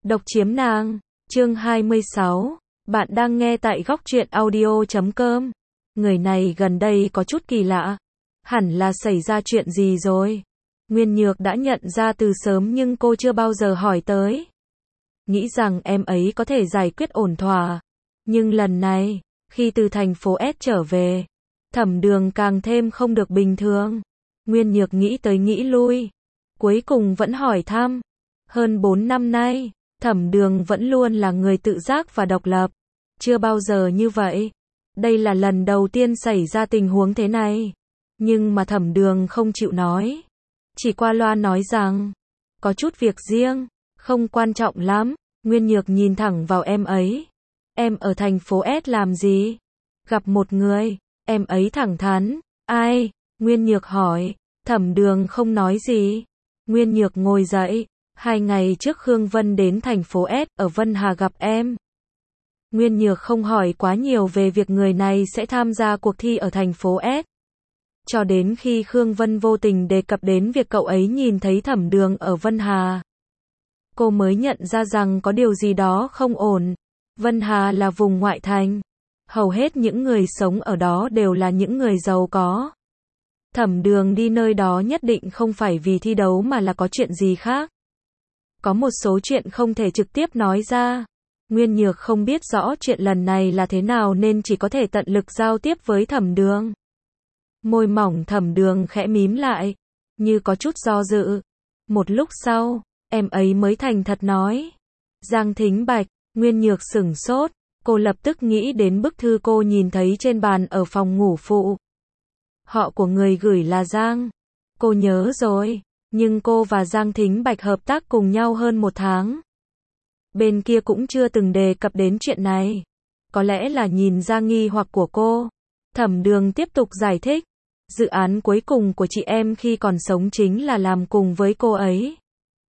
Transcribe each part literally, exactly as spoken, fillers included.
Độc chiếm nàng, chương hai mươi sáu. Bạn đang nghe tại góc truyện audio chấm com. Người này gần đây có chút kỳ lạ. Hẳn là xảy ra chuyện gì rồi? Nguyên Nhược đã nhận ra từ sớm nhưng cô chưa bao giờ hỏi tới. Nghĩ rằng em ấy có thể giải quyết ổn thỏa. Nhưng lần này, khi từ thành phố S trở về, Thẩm Đường càng thêm không được bình thường. Nguyên Nhược nghĩ tới nghĩ lui. Cuối cùng vẫn hỏi thăm. Hơn bốn năm nay, Thẩm Đường vẫn luôn là người tự giác và độc lập. Chưa bao giờ như vậy. Đây là lần đầu tiên xảy ra tình huống thế này. Nhưng mà Thẩm Đường không chịu nói. Chỉ qua loa nói rằng, có chút việc riêng, không quan trọng lắm. Nguyên Nhược nhìn thẳng vào em ấy. Em ở thành phố S làm gì? Gặp một người, em ấy thẳng thắn. Ai? Nguyên Nhược hỏi. Thẩm Đường không nói gì. Nguyên Nhược ngồi dậy. Hai ngày trước Khương Vân đến thành phố S ở Vân Hà gặp em. Nguyên Nhược không hỏi quá nhiều về việc người này sẽ tham gia cuộc thi ở thành phố S. Cho đến khi Khương Vân vô tình đề cập đến việc cậu ấy nhìn thấy Thẩm Đường ở Vân Hà. Cô mới nhận ra rằng có điều gì đó không ổn. Vân Hà là vùng ngoại thành. Hầu hết những người sống ở đó đều là những người giàu có. Thẩm Đường đi nơi đó nhất định không phải vì thi đấu mà là có chuyện gì khác. Có một số chuyện không thể trực tiếp nói ra. Nguyên Nhược không biết rõ chuyện lần này là thế nào nên chỉ có thể tận lực giao tiếp với Thẩm Đường. Môi mỏng Thẩm Đường khẽ mím lại, như có chút do dự. Một lúc sau, em ấy mới thành thật nói. Giang Thính Bạch. Nguyên Nhược sửng sốt, cô lập tức nghĩ đến bức thư cô nhìn thấy trên bàn ở phòng ngủ phụ. Họ của người gửi là Giang. Cô nhớ rồi, nhưng cô và Giang Thính Bạch hợp tác cùng nhau hơn một tháng. Bên kia cũng chưa từng đề cập đến chuyện này. Có lẽ là nhìn ra nghi hoặc của cô. Thẩm Đường tiếp tục giải thích. Dự án cuối cùng của chị em khi còn sống chính là làm cùng với cô ấy.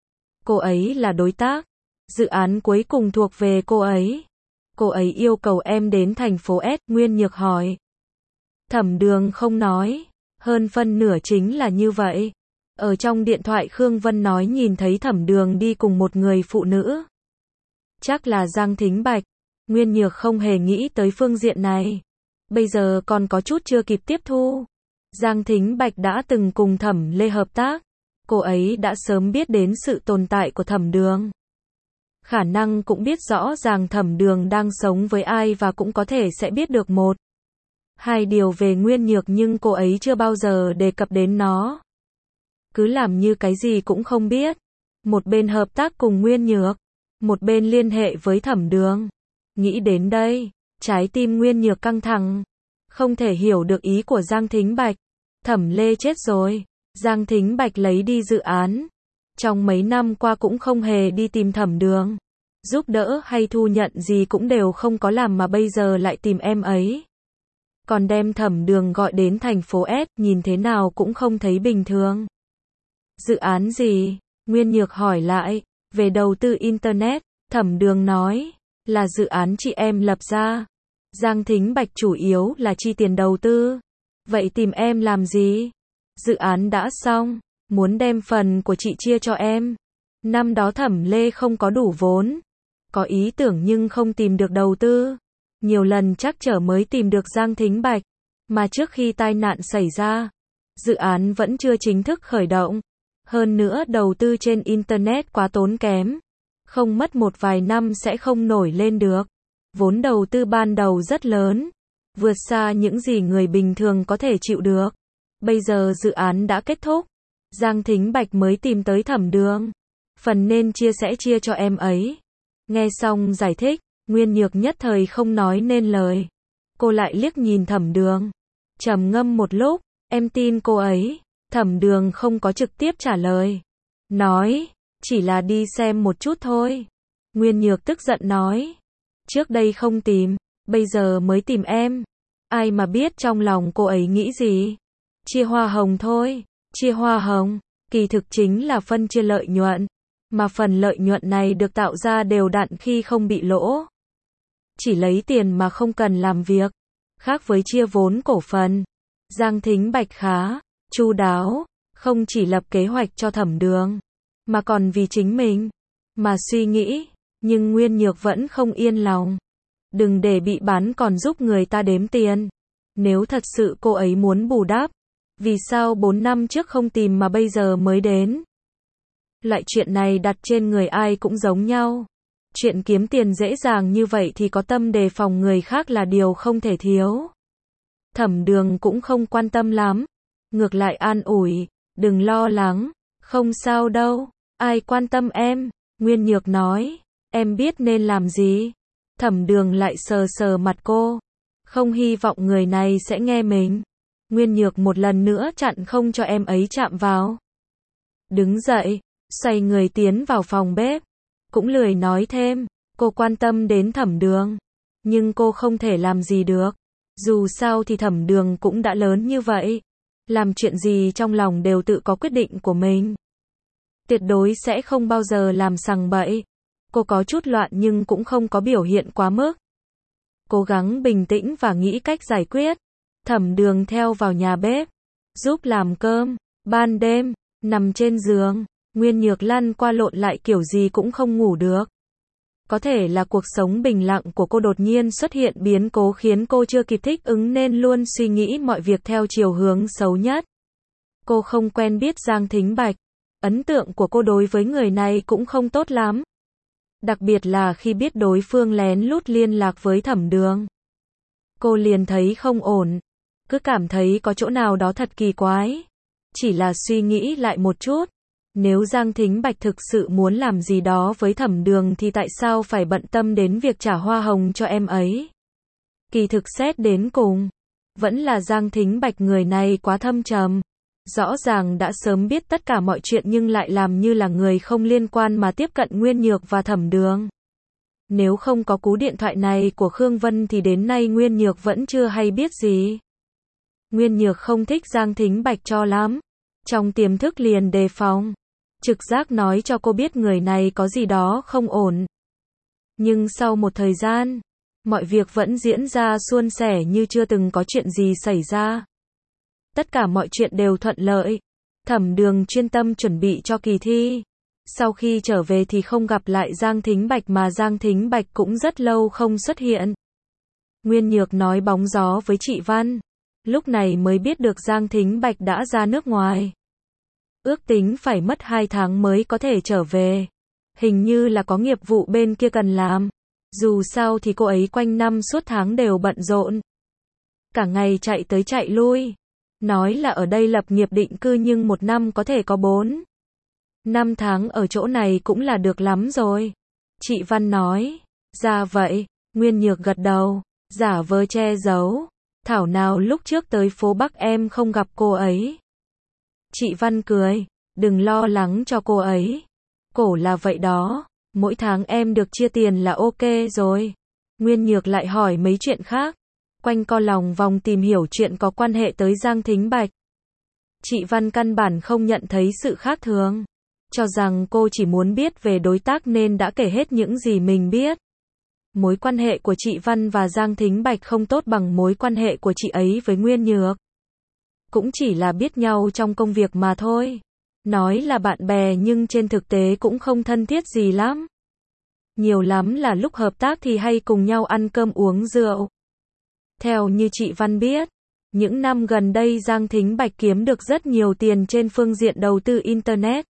Cô ấy là đối tác. Dự án cuối cùng thuộc về cô ấy. Cô ấy yêu cầu em đến thành phố S. Nguyên Nhược hỏi. Thẩm Đường không nói. Hơn phân nửa chính là như vậy. Ở trong điện thoại Khương Vân nói nhìn thấy Thẩm Đường đi cùng một người phụ nữ. Chắc là Giang Thính Bạch. Nguyên Nhược không hề nghĩ tới phương diện này. Bây giờ còn có chút chưa kịp tiếp thu. Giang Thính Bạch đã từng cùng Thẩm Lê hợp tác. Cô ấy đã sớm biết đến sự tồn tại của Thẩm Đường. Khả năng cũng biết rõ ràng Thẩm Đường đang sống với ai và cũng có thể sẽ biết được một hai điều về Nguyên Nhược nhưng cô ấy chưa bao giờ đề cập đến nó. Cứ làm như cái gì cũng không biết. Một bên hợp tác cùng Nguyên Nhược, một bên liên hệ với Thẩm Đường. Nghĩ đến đây, trái tim Nguyên Nhược căng thẳng. Không thể hiểu được ý của Giang Thính Bạch. Thẩm Lê chết rồi. Giang Thính Bạch lấy đi dự án. Trong mấy năm qua cũng không hề đi tìm Thẩm Đường. Giúp đỡ hay thu nhận gì cũng đều không có làm mà bây giờ lại tìm em ấy. Còn đem Thẩm Đường gọi đến thành phố S, nhìn thế nào cũng không thấy bình thường. Dự án gì? Nguyên Nhược hỏi lại. Về đầu tư Internet, Thẩm Đường nói. Là dự án chị em lập ra. Giang Thính Bạch chủ yếu là chi tiền đầu tư. Vậy tìm em làm gì? Dự án đã xong. Muốn đem phần của chị chia cho em. Năm đó Thẩm Lê không có đủ vốn. Có ý tưởng nhưng không tìm được đầu tư. Nhiều lần trắc trở mới tìm được Giang Thính Bạch. Mà trước khi tai nạn xảy ra, dự án vẫn chưa chính thức khởi động. Hơn nữa đầu tư trên Internet quá tốn kém. Không mất một vài năm sẽ không nổi lên được. Vốn đầu tư ban đầu rất lớn. Vượt xa những gì người bình thường có thể chịu được. Bây giờ dự án đã kết thúc. Giang Thính Bạch mới tìm tới Thẩm Đường. Phần nên chia sẽ chia cho em ấy. Nghe xong giải thích, Nguyên Nhược nhất thời không nói nên lời. Cô lại liếc nhìn Thẩm Đường. Trầm ngâm một lúc, em tin cô ấy. Thẩm Đường không có trực tiếp trả lời. Nói, chỉ là đi xem một chút thôi. Nguyên Nhược tức giận nói. Trước đây không tìm, bây giờ mới tìm em. Ai mà biết trong lòng cô ấy nghĩ gì. Chia hoa hồng thôi. Chia hoa hồng, kỳ thực chính là phân chia lợi nhuận. Mà phần lợi nhuận này được tạo ra đều đặn khi không bị lỗ. Chỉ lấy tiền mà không cần làm việc. Khác với chia vốn cổ phần. Giang Thính Bạch khá chu đáo, không chỉ lập kế hoạch cho Thẩm Đường, mà còn vì chính mình mà suy nghĩ. Nhưng Nguyên Nhược vẫn không yên lòng. Đừng để bị bán còn giúp người ta đếm tiền. Nếu thật sự cô ấy muốn bù đắp, vì sao bốn năm trước không tìm mà bây giờ mới đến? Loại chuyện này đặt trên người ai cũng giống nhau. Chuyện kiếm tiền dễ dàng như vậy thì có tâm đề phòng người khác là điều không thể thiếu. Thẩm Đường cũng không quan tâm lắm. Ngược lại an ủi, đừng lo lắng, không sao đâu, ai quan tâm em, Nguyên Nhược nói, em biết nên làm gì. Thẩm Đường lại sờ sờ mặt cô, không hy vọng người này sẽ nghe mình. Nguyên Nhược một lần nữa chặn không cho em ấy chạm vào. Đứng dậy, xoay người tiến vào phòng bếp, cũng lười nói thêm, cô quan tâm đến Thẩm Đường, nhưng cô không thể làm gì được. Dù sao thì Thẩm Đường cũng đã lớn như vậy, làm chuyện gì trong lòng đều tự có quyết định của mình. Tuyệt đối sẽ không bao giờ làm sằng bậy. Cô có chút loạn nhưng cũng không có biểu hiện quá mức. Cố gắng bình tĩnh và nghĩ cách giải quyết. Thẩm Đường theo vào nhà bếp, giúp làm cơm. Ban đêm, nằm trên giường, Nguyên Nhược lăn qua lộn lại kiểu gì cũng không ngủ được. Có thể là cuộc sống bình lặng của cô đột nhiên xuất hiện biến cố khiến cô chưa kịp thích ứng nên luôn suy nghĩ mọi việc theo chiều hướng xấu nhất. Cô không quen biết Giang Thính Bạch. Ấn tượng của cô đối với người này cũng không tốt lắm. Đặc biệt là khi biết đối phương lén lút liên lạc với Thẩm Đường. Cô liền thấy không ổn. Cứ cảm thấy có chỗ nào đó thật kỳ quái. Chỉ là suy nghĩ lại một chút. Nếu Giang Thính Bạch thực sự muốn làm gì đó với Thẩm Đường thì tại sao phải bận tâm đến việc trả hoa hồng cho em ấy? Kỳ thực xét đến cùng, vẫn là Giang Thính Bạch người này quá thâm trầm. Rõ ràng đã sớm biết tất cả mọi chuyện nhưng lại làm như là người không liên quan mà tiếp cận Nguyên Nhược và Thẩm Đường. Nếu không có cú điện thoại này của Khương Vân thì đến nay Nguyên Nhược vẫn chưa hay biết gì. Nguyên Nhược không thích Giang Thính Bạch cho lắm. Trong tiềm thức liền đề phòng. Trực giác nói cho cô biết người này có gì đó không ổn. Nhưng sau một thời gian, mọi việc vẫn diễn ra suôn sẻ như chưa từng có chuyện gì xảy ra. Tất cả mọi chuyện đều thuận lợi. Thẩm Đường chuyên tâm chuẩn bị cho kỳ thi. Sau khi trở về thì không gặp lại Giang Thính Bạch mà Giang Thính Bạch cũng rất lâu không xuất hiện. Nguyên Nhược nói bóng gió với chị Văn. Lúc này mới biết được Giang Thính Bạch đã ra nước ngoài. Ước tính phải mất hai tháng mới có thể trở về. Hình như là có nghiệp vụ bên kia cần làm. Dù sao thì cô ấy quanh năm suốt tháng đều bận rộn. Cả ngày chạy tới chạy lui. Nói là ở đây lập nghiệp định cư nhưng một năm có thể có bốn năm tháng ở chỗ này cũng là được lắm rồi. Chị Văn nói. Ra vậy. Nguyên Nhược gật đầu. Giả vờ che giấu. Thảo nào lúc trước tới phố Bắc em không gặp cô ấy. Chị Văn cười. Đừng lo lắng cho cô ấy. Cổ là vậy đó. Mỗi tháng em được chia tiền là ok rồi. Nguyên Nhược lại hỏi mấy chuyện khác. Quanh co lòng vòng tìm hiểu chuyện có quan hệ tới Giang Thính Bạch. Chị Văn căn bản không nhận thấy sự khác thường. Cho rằng cô chỉ muốn biết về đối tác nên đã kể hết những gì mình biết. Mối quan hệ của chị Văn và Giang Thính Bạch không tốt bằng mối quan hệ của chị ấy với Nguyên Nhược. Cũng chỉ là biết nhau trong công việc mà thôi. Nói là bạn bè nhưng trên thực tế cũng không thân thiết gì lắm. Nhiều lắm là lúc hợp tác thì hay cùng nhau ăn cơm uống rượu. Theo như chị Văn biết, những năm gần đây Giang Thính Bạch kiếm được rất nhiều tiền trên phương diện đầu tư Internet.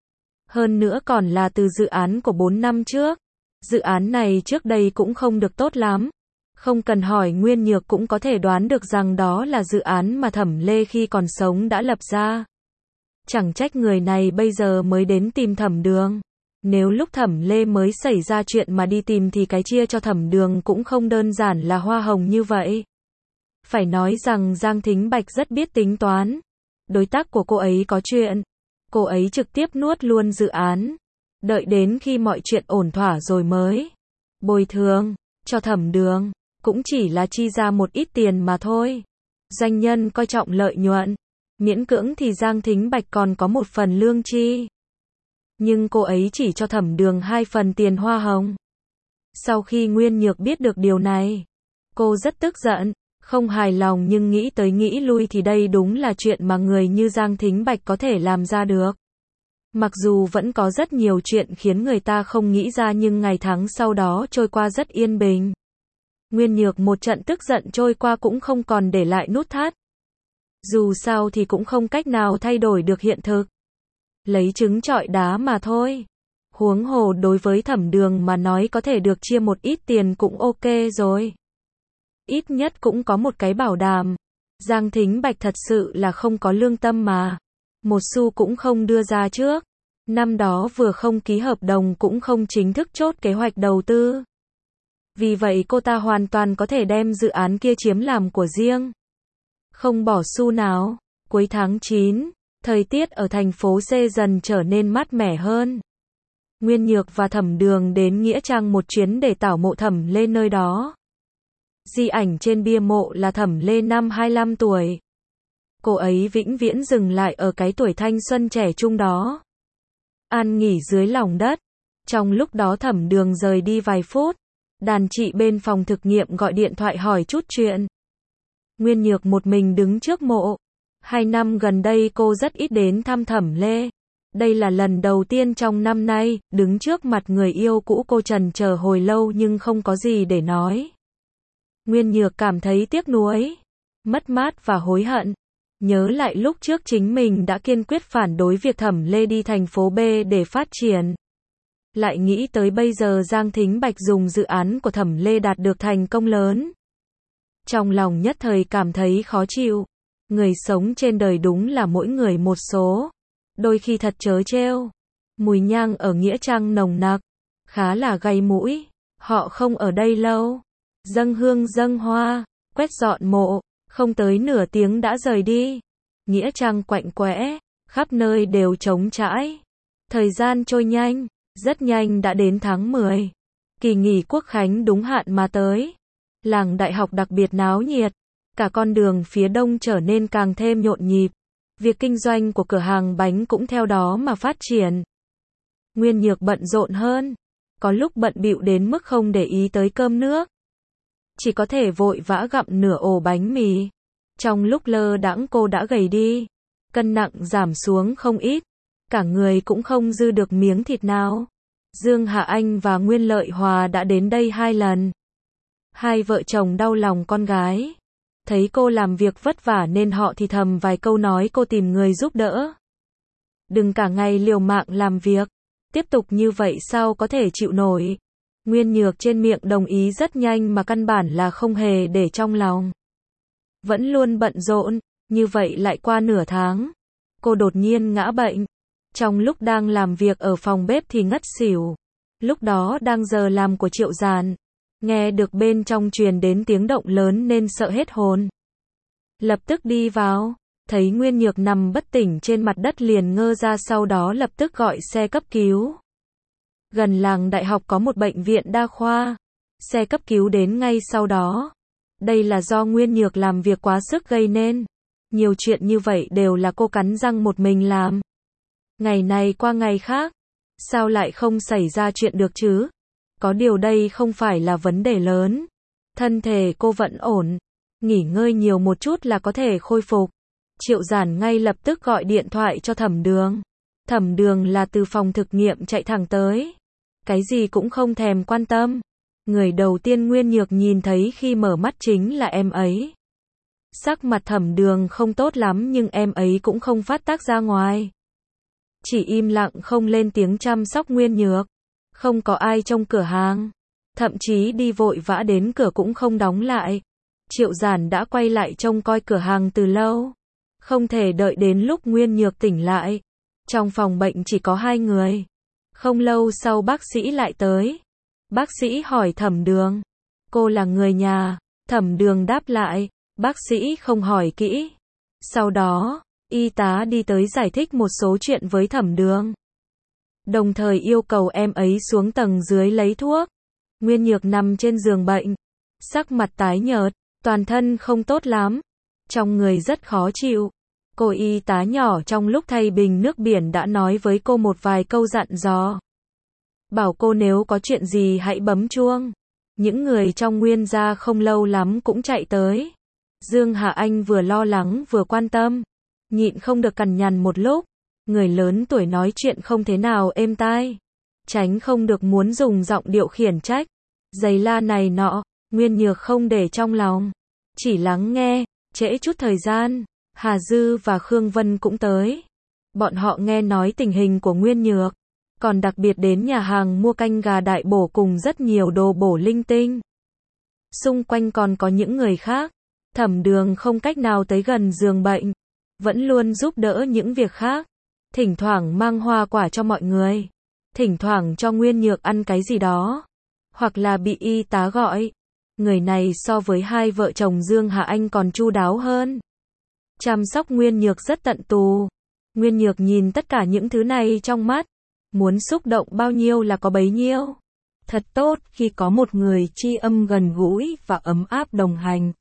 Hơn nữa còn là từ dự án của bốn năm trước. Dự án này trước đây cũng không được tốt lắm. Không cần hỏi Nguyên Nhược cũng có thể đoán được rằng đó là dự án mà Thẩm Lê khi còn sống đã lập ra. Chẳng trách người này bây giờ mới đến tìm Thẩm Đường. Nếu lúc Thẩm Lê mới xảy ra chuyện mà đi tìm thì cái chia cho Thẩm Đường cũng không đơn giản là hoa hồng như vậy. Phải nói rằng Giang Thính Bạch rất biết tính toán. Đối tác của cô ấy có chuyện. Cô ấy trực tiếp nuốt luôn dự án. Đợi đến khi mọi chuyện ổn thỏa rồi mới bồi thường cho Thẩm Đường. Cũng chỉ là chi ra một ít tiền mà thôi. Doanh nhân coi trọng lợi nhuận. Miễn cưỡng thì Giang Thính Bạch còn có một phần lương chi. Nhưng cô ấy chỉ cho Thẩm Đường hai phần tiền hoa hồng. Sau khi Nguyên Nhược biết được điều này, cô rất tức giận, không hài lòng nhưng nghĩ tới nghĩ lui thì đây đúng là chuyện mà người như Giang Thính Bạch có thể làm ra được. Mặc dù vẫn có rất nhiều chuyện khiến người ta không nghĩ ra nhưng ngày tháng sau đó trôi qua rất yên bình. Nguyên Nhược một trận tức giận trôi qua cũng không còn để lại nút thắt. Dù sao thì cũng không cách nào thay đổi được hiện thực. Lấy trứng trọi đá mà thôi. Huống hồ đối với Thẩm Đường mà nói có thể được chia một ít tiền cũng ok rồi. Ít nhất cũng có một cái bảo đảm. Giang Thính Bạch thật sự là không có lương tâm mà. Một xu cũng không đưa ra trước. Năm đó vừa không ký hợp đồng cũng không chính thức chốt kế hoạch đầu tư. Vì vậy cô ta hoàn toàn có thể đem dự án kia chiếm làm của riêng. Không bỏ xu nào. Cuối tháng chín, thời tiết ở thành phố C dần trở nên mát mẻ hơn. Nguyên Nhược và Thẩm Đường đến Nghĩa Trang một chuyến để tảo mộ Thẩm Lê nơi đó. Di ảnh trên bia mộ là Thẩm Lê năm hai mươi lăm tuổi. Cô ấy vĩnh viễn dừng lại ở cái tuổi thanh xuân trẻ trung đó. An nghỉ dưới lòng đất. Trong lúc đó Thẩm Đường rời đi vài phút. Đàn chị bên phòng thực nghiệm gọi điện thoại hỏi chút chuyện. Nguyên Nhược một mình đứng trước mộ. Hai năm gần đây cô rất ít đến thăm Thẩm Lê. Đây là lần đầu tiên trong năm nay, đứng trước mặt người yêu cũ cô trần chờ hồi lâu nhưng không có gì để nói. Nguyên Nhược cảm thấy tiếc nuối, mất mát và hối hận. Nhớ lại lúc trước chính mình đã kiên quyết phản đối việc Thẩm Lê đi thành phố B để phát triển. Lại nghĩ tới bây giờ Giang Thính Bạch dùng dự án của Thẩm Lê đạt được thành công lớn. Trong lòng nhất thời cảm thấy khó chịu. Người sống trên đời đúng là mỗi người một số. Đôi khi thật trớ trêu. Mùi nhang ở Nghĩa Trang nồng nặc, khá là gây mũi. Họ không ở đây lâu. Dâng hương dâng hoa, quét dọn mộ, không tới nửa tiếng đã rời đi. Nghĩa Trang quạnh quẽ, khắp nơi đều trống trải. Thời gian trôi nhanh, rất nhanh đã đến tháng mười. Kỳ nghỉ Quốc khánh đúng hạn mà tới. Làng đại học đặc biệt náo nhiệt. Cả con đường phía đông trở nên càng thêm nhộn nhịp. Việc kinh doanh của cửa hàng bánh cũng theo đó mà phát triển. Nguyên Nhược bận rộn hơn. Có lúc bận bịu đến mức không để ý tới cơm nước. Chỉ có thể vội vã gặm nửa ổ bánh mì. Trong lúc lơ đãng cô đã gầy đi. Cân nặng giảm xuống không ít. Cả người cũng không dư được miếng thịt nào. Dương Hạ Anh và Nguyên Lợi Hòa đã đến đây hai lần. Hai vợ chồng đau lòng con gái. Thấy cô làm việc vất vả nên họ thì thầm vài câu nói cô tìm người giúp đỡ. Đừng cả ngày liều mạng làm việc. Tiếp tục như vậy sao có thể chịu nổi. Nguyên Nhược trên miệng đồng ý rất nhanh mà căn bản là không hề để trong lòng. Vẫn luôn bận rộn, như vậy lại qua nửa tháng. Cô đột nhiên ngã bệnh. Trong lúc đang làm việc ở phòng bếp thì ngất xỉu. Lúc đó đang giờ làm của Triệu Giản. Nghe được bên trong truyền đến tiếng động lớn nên sợ hết hồn. Lập tức đi vào, thấy Nguyên Nhược nằm bất tỉnh trên mặt đất liền ngơ ra, sau đó lập tức gọi xe cấp cứu. Gần làng đại học có một bệnh viện đa khoa. Xe cấp cứu đến ngay sau đó. Đây là do Nguyên Nhược làm việc quá sức gây nên. Nhiều chuyện như vậy đều là cô cắn răng một mình làm. Ngày này qua ngày khác. Sao lại không xảy ra chuyện được chứ? Có điều đây không phải là vấn đề lớn. Thân thể cô vẫn ổn. Nghỉ ngơi nhiều một chút là có thể khôi phục. Triệu Giản ngay lập tức gọi điện thoại cho Thẩm Đường. Thẩm Đường là từ phòng thực nghiệm chạy thẳng tới. Cái gì cũng không thèm quan tâm. Người đầu tiên Nguyên Nhược nhìn thấy khi mở mắt chính là em ấy. Sắc mặt Thẩm Đường không tốt lắm nhưng em ấy cũng không phát tác ra ngoài. Chỉ im lặng không lên tiếng chăm sóc Nguyên Nhược. Không có ai trong cửa hàng. Thậm chí đi vội vã đến cửa cũng không đóng lại. Triệu Giản đã quay lại trông coi cửa hàng từ lâu. Không thể đợi đến lúc Nguyên Nhược tỉnh lại. Trong phòng bệnh chỉ có hai người. Không lâu sau bác sĩ lại tới. Bác sĩ hỏi Thẩm Đường. Cô là người nhà. Thẩm Đường đáp lại. Bác sĩ không hỏi kỹ. Sau đó, y tá đi tới giải thích một số chuyện với Thẩm Đường. Đồng thời yêu cầu em ấy xuống tầng dưới lấy thuốc. Nguyên Nhược nằm trên giường bệnh. Sắc mặt tái nhợt. Toàn thân không tốt lắm. Trong người rất khó chịu. Cô y tá nhỏ trong lúc thay bình nước biển đã nói với cô một vài câu dặn dò. Bảo cô nếu có chuyện gì hãy bấm chuông. Những người trong Nguyên gia không lâu lắm cũng chạy tới. Dương Hạ Anh vừa lo lắng vừa quan tâm. Nhịn không được cằn nhằn một lúc. Người lớn tuổi nói chuyện không thế nào êm tai. Tránh không được muốn dùng giọng điệu khiển trách. Giày la này nọ, Nguyên Nhược không để trong lòng. Chỉ lắng nghe, trễ chút thời gian. Hà Dư và Khương Vân cũng tới. Bọn họ nghe nói tình hình của Nguyên Nhược. Còn đặc biệt đến nhà hàng mua canh gà đại bổ cùng rất nhiều đồ bổ linh tinh. Xung quanh còn có những người khác. Thẩm Đường không cách nào tới gần giường bệnh. Vẫn luôn giúp đỡ những việc khác. Thỉnh thoảng mang hoa quả cho mọi người. Thỉnh thoảng cho Nguyên Nhược ăn cái gì đó. Hoặc là bị y tá gọi. Người này so với hai vợ chồng Dương Hà Anh còn chu đáo hơn. Chăm sóc Nguyên Nhược rất tận tù. Nguyên Nhược nhìn tất cả những thứ này trong mắt. Muốn xúc động bao nhiêu là có bấy nhiêu. Thật tốt khi có một người tri âm gần gũi và ấm áp đồng hành.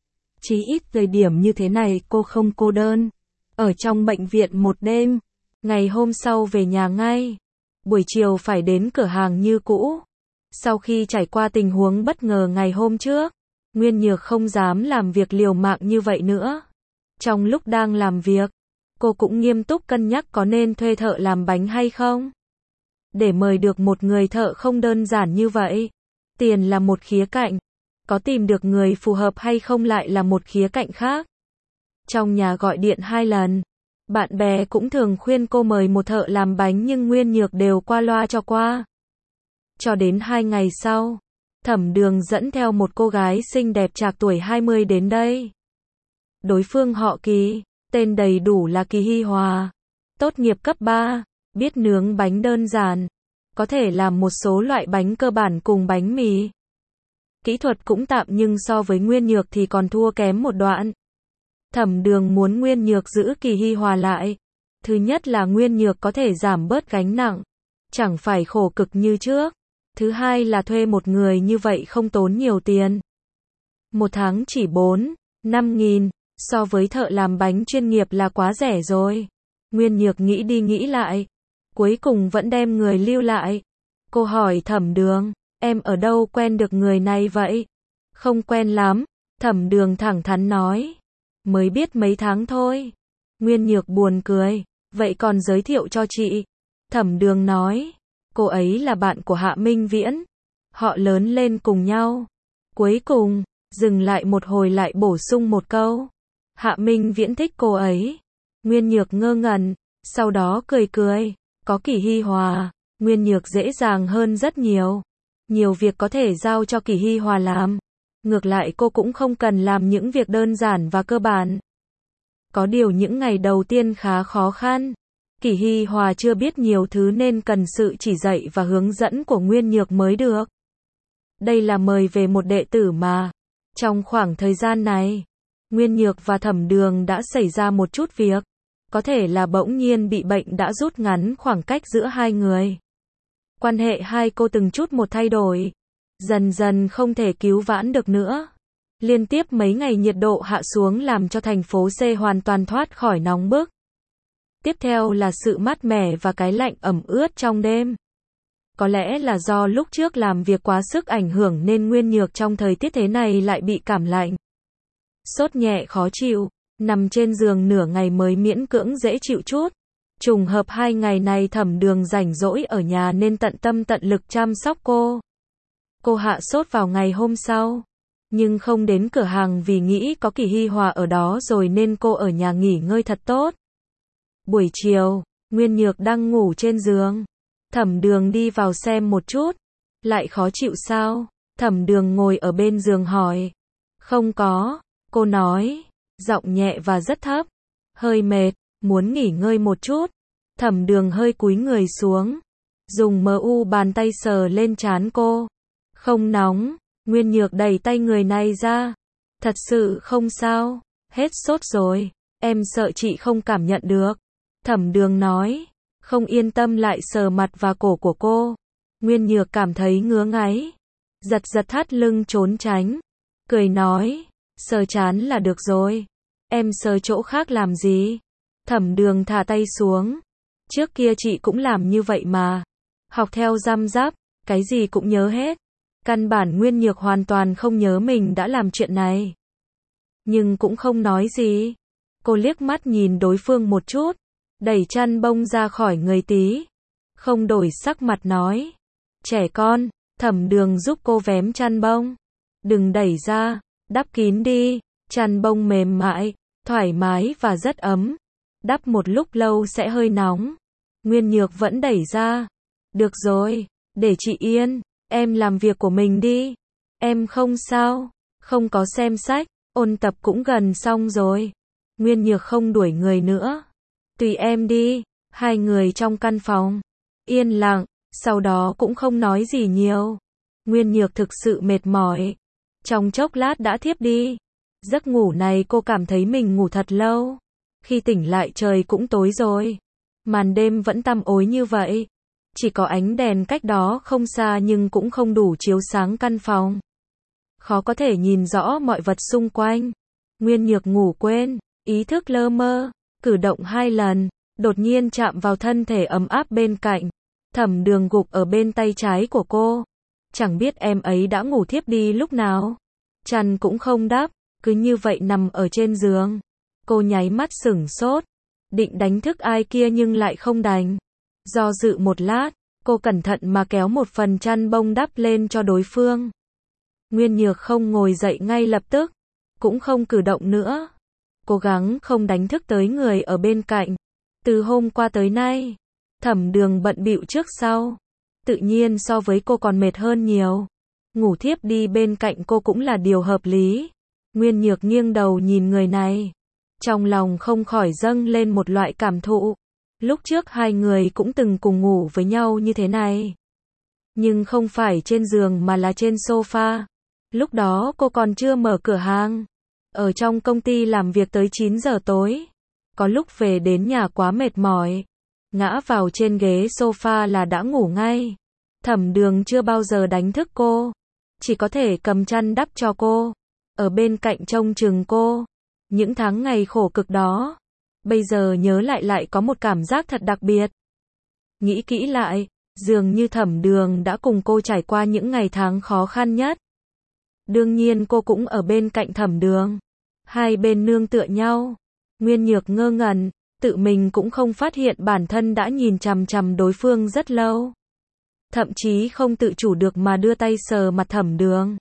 Chỉ ít thời điểm như thế này cô không cô đơn. Ở trong bệnh viện một đêm. Ngày hôm sau về nhà ngay. Buổi chiều phải đến cửa hàng như cũ. Sau khi trải qua tình huống bất ngờ ngày hôm trước, Nguyên Nhược không dám làm việc liều mạng như vậy nữa. Trong lúc đang làm việc, cô cũng nghiêm túc cân nhắc có nên thuê thợ làm bánh hay không. Để mời được một người thợ không đơn giản như vậy. Tiền là một khía cạnh. Có tìm được người phù hợp hay không lại là một khía cạnh khác. Trong nhà gọi điện hai lần. Bạn bè cũng thường khuyên cô mời một thợ làm bánh nhưng Nguyên Nhược đều qua loa cho qua. Cho đến hai ngày sau, Thẩm Đường dẫn theo một cô gái xinh đẹp trạc tuổi hai mươi đến đây. Đối phương họ Kỳ, tên đầy đủ là Kỳ Hy Hòa. Tốt nghiệp cấp ba, biết nướng bánh đơn giản. Có thể làm một số loại bánh cơ bản cùng bánh mì. Kỹ thuật cũng tạm nhưng so với Nguyên Nhược thì còn thua kém một đoạn. Thẩm Đường muốn Nguyên Nhược giữ Kỳ Hy Hòa lại. Thứ nhất là Nguyên Nhược có thể giảm bớt gánh nặng. Chẳng phải khổ cực như trước. Thứ hai là thuê một người như vậy không tốn nhiều tiền. Một tháng chỉ bốn, năm nghìn, so với thợ làm bánh chuyên nghiệp là quá rẻ rồi. Nguyên Nhược nghĩ đi nghĩ lại. Cuối cùng vẫn đem người lưu lại. Cô hỏi Thẩm Đường, em ở đâu quen được người này vậy? Không quen lắm, Thẩm Đường thẳng thắn nói. Mới biết mấy tháng thôi. Nguyên Nhược buồn cười, vậy còn giới thiệu cho chị. Thẩm Đường nói, cô ấy là bạn của Hạ Minh Viễn. Họ lớn lên cùng nhau. Cuối cùng, dừng lại một hồi lại bổ sung một câu. Hạ Minh Viễn thích cô ấy. Nguyên Nhược ngơ ngẩn, sau đó cười cười. Có Kỳ Hy Hòa, Nguyên Nhược dễ dàng hơn rất nhiều. Nhiều việc có thể giao cho Kỳ Hy Hòa làm. Ngược lại cô cũng không cần làm những việc đơn giản và cơ bản. Có điều những ngày đầu tiên khá khó khăn. Kỳ Hy Hòa chưa biết nhiều thứ nên cần sự chỉ dạy và hướng dẫn của Nguyên Nhược mới được. Đây là mời về một đệ tử mà. Trong khoảng thời gian này, Nguyên Nhược và Thẩm Đường đã xảy ra một chút việc. Có thể là bỗng nhiên bị bệnh đã rút ngắn khoảng cách giữa hai người. Quan hệ hai cô từng chút một thay đổi. Dần dần không thể cứu vãn được nữa. Liên tiếp mấy ngày nhiệt độ hạ xuống làm cho thành phố C hoàn toàn thoát khỏi nóng bức. Tiếp theo là sự mát mẻ và cái lạnh ẩm ướt trong đêm. Có lẽ là do lúc trước làm việc quá sức ảnh hưởng nên Nguyên Nhược trong thời tiết thế này lại bị cảm lạnh. Sốt nhẹ khó chịu, nằm trên giường nửa ngày mới miễn cưỡng dễ chịu chút. Trùng hợp hai ngày này Thẩm Đường rảnh rỗi ở nhà nên tận tâm tận lực chăm sóc cô. Cô hạ sốt vào ngày hôm sau, nhưng không đến cửa hàng vì nghĩ có Kỳ Hy Hòa ở đó rồi nên cô ở nhà nghỉ ngơi thật tốt. Buổi chiều, Nguyên Nhược đang ngủ trên giường. Thẩm Đường đi vào xem một chút. Lại khó chịu sao? Thẩm Đường ngồi ở bên giường hỏi. Không có, cô nói, giọng nhẹ và rất thấp. Hơi mệt, muốn nghỉ ngơi một chút. Thẩm Đường hơi cúi người xuống, dùng mờ u bàn tay sờ lên trán cô. Không nóng. Nguyên Nhược đẩy tay người này ra. Thật sự không sao, hết sốt rồi, em sợ chị không cảm nhận được. Thẩm Đường nói, không yên tâm lại sờ mặt và cổ của cô. Nguyên Nhược cảm thấy ngứa ngáy, giật giật thắt lưng trốn tránh, cười nói, sờ trán là được rồi, em sờ chỗ khác làm gì? Thẩm Đường thả tay xuống, trước kia chị cũng làm như vậy mà, học theo răm rắp, cái gì cũng nhớ hết. Căn bản Nguyên Nhược hoàn toàn không nhớ mình đã làm chuyện này. Nhưng cũng không nói gì. Cô liếc mắt nhìn đối phương một chút. đẩy chăn bông ra khỏi người tí. Không đổi sắc mặt nói. Trẻ con, Thẩm Đường giúp cô vén chăn bông. Đừng đẩy ra, đắp kín đi. Chăn bông mềm mại, thoải mái và rất ấm. Đắp một lúc lâu sẽ hơi nóng. Nguyên Nhược vẫn đẩy ra. Được rồi, để chị yên, em làm việc của mình đi. Em không sao, không có xem sách, ôn tập cũng gần xong rồi. Nguyên Nhược không đuổi người nữa. Tùy em đi. Hai người trong căn phòng yên lặng, sau đó cũng không nói gì nhiều. Nguyên Nhược thực sự mệt mỏi. Trong chốc lát đã thiếp đi. Giấc ngủ này cô cảm thấy mình ngủ thật lâu. Khi tỉnh lại trời cũng tối rồi. Màn đêm vẫn tăm tối như vậy. Chỉ có ánh đèn cách đó không xa nhưng cũng không đủ chiếu sáng căn phòng. Khó có thể nhìn rõ mọi vật xung quanh. Nguyên Nhược ngủ quên, ý thức lơ mơ, cử động hai lần, đột nhiên chạm vào thân thể ấm áp bên cạnh. Thẩm Đường gục ở bên tay trái của cô. Chẳng biết em ấy đã ngủ thiếp đi lúc nào. Chăn cũng không đắp, cứ như vậy nằm ở trên giường. Cô nháy mắt sửng sốt, định đánh thức ai kia nhưng lại không đành. Do dự một lát, cô cẩn thận mà kéo một phần chăn bông đắp lên cho đối phương. Nguyên Nhược không ngồi dậy ngay lập tức, cũng không cử động nữa. Cố gắng không đánh thức tới người ở bên cạnh. Từ hôm qua tới nay, Thẩm Đường bận bịu trước sau. Tự nhiên so với cô còn mệt hơn nhiều. Ngủ thiếp đi bên cạnh cô cũng là điều hợp lý. Nguyên Nhược nghiêng đầu nhìn người này. Trong lòng không khỏi dâng lên một loại cảm thụ. Lúc trước hai người cũng từng cùng ngủ với nhau như thế này. Nhưng không phải trên giường mà là trên sofa. Lúc đó cô còn chưa mở cửa hàng. Ở trong công ty làm việc tới chín giờ tối. Có lúc về đến nhà quá mệt mỏi. Ngã vào trên ghế sofa là đã ngủ ngay. Thẩm Đường chưa bao giờ đánh thức cô. Chỉ có thể cầm chăn đắp cho cô. Ở bên cạnh trông chừng cô. Những tháng ngày khổ cực đó. Bây giờ nhớ lại lại có một cảm giác thật đặc biệt. Nghĩ kỹ lại, dường như Thẩm Đường đã cùng cô trải qua những ngày tháng khó khăn nhất. Đương nhiên cô cũng ở bên cạnh Thẩm Đường. Hai bên nương tựa nhau. Nguyên Nhược ngơ ngẩn, tự mình cũng không phát hiện bản thân đã nhìn chằm chằm đối phương rất lâu. Thậm chí không tự chủ được mà đưa tay sờ mặt Thẩm Đường.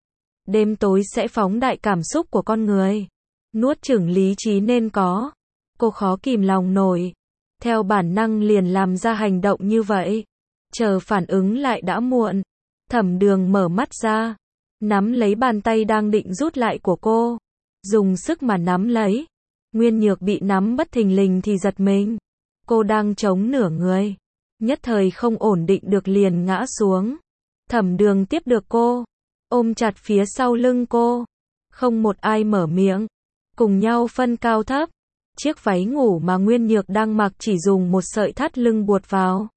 Đêm tối sẽ phóng đại cảm xúc của con người. Nuốt chửng lý trí nên có. Cô khó kìm lòng nổi. Theo bản năng liền làm ra hành động như vậy. Chờ phản ứng lại đã muộn. Thẩm Đường mở mắt ra. Nắm lấy bàn tay đang định rút lại của cô. Dùng sức mà nắm lấy. Nguyên Nhược bị nắm bất thình lình thì giật mình. Cô đang chống nửa người. Nhất thời không ổn định được liền ngã xuống. Thẩm Đường tiếp được cô. Ôm chặt phía sau lưng cô. Không một ai mở miệng. Cùng nhau phân cao thấp. Chiếc váy ngủ mà Nguyên Nhược đang mặc chỉ dùng một sợi thắt lưng buộc vào.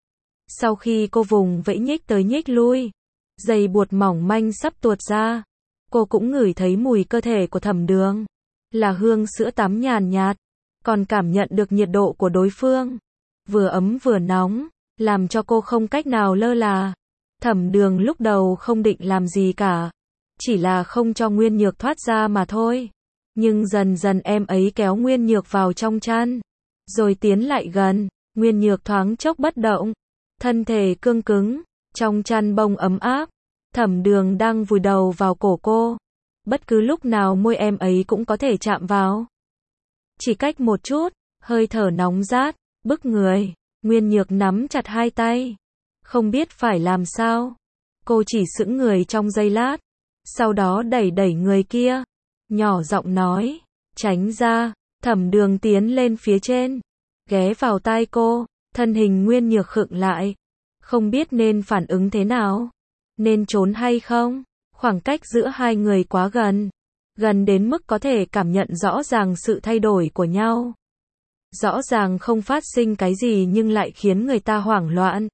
Sau khi cô vùng vẫy nhích tới nhích lui, giày buộc mỏng manh sắp tuột ra. Cô cũng ngửi thấy mùi cơ thể của Thẩm Đường. Là hương sữa tắm nhàn nhạt. Còn cảm nhận được nhiệt độ của đối phương. Vừa ấm vừa nóng, làm cho cô không cách nào lơ là. Thẩm Đường lúc đầu không định làm gì cả. Chỉ là không cho Nguyên Nhược thoát ra mà thôi. Nhưng dần dần em ấy kéo Nguyên Nhược vào trong chăn. Rồi tiến lại gần. Nguyên Nhược thoáng chốc bất động. Thân thể cương cứng. Trong chăn bông ấm áp. Thẩm Đường đang vùi đầu vào cổ cô. Bất cứ lúc nào môi em ấy cũng có thể chạm vào. Chỉ cách một chút. Hơi thở nóng rát, bức người. Nguyên Nhược nắm chặt hai tay. Không biết phải làm sao. Cô chỉ sững người trong giây lát. Sau đó đẩy đẩy người kia. Nhỏ giọng nói. Tránh ra. Thẩm Đường tiến lên phía trên. Ghé vào tai cô. Thân hình Nguyên Nhược khựng lại. Không biết nên phản ứng thế nào. Nên trốn hay không. Khoảng cách giữa hai người quá gần. Gần đến mức có thể cảm nhận rõ ràng sự thay đổi của nhau. Rõ ràng không phát sinh cái gì nhưng lại khiến người ta hoảng loạn.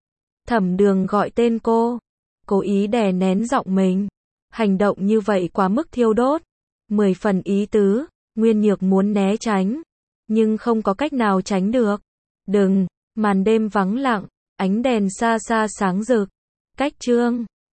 Thẩm Đường gọi tên cô. Cố ý đè nén giọng mình. Hành động như vậy quá mức thiêu đốt. Mười phần ý tứ. Nguyên Nhược muốn né tránh. Nhưng không có cách nào tránh được. Đừng. Màn đêm vắng lặng. Ánh đèn xa xa sáng rực. Cách chương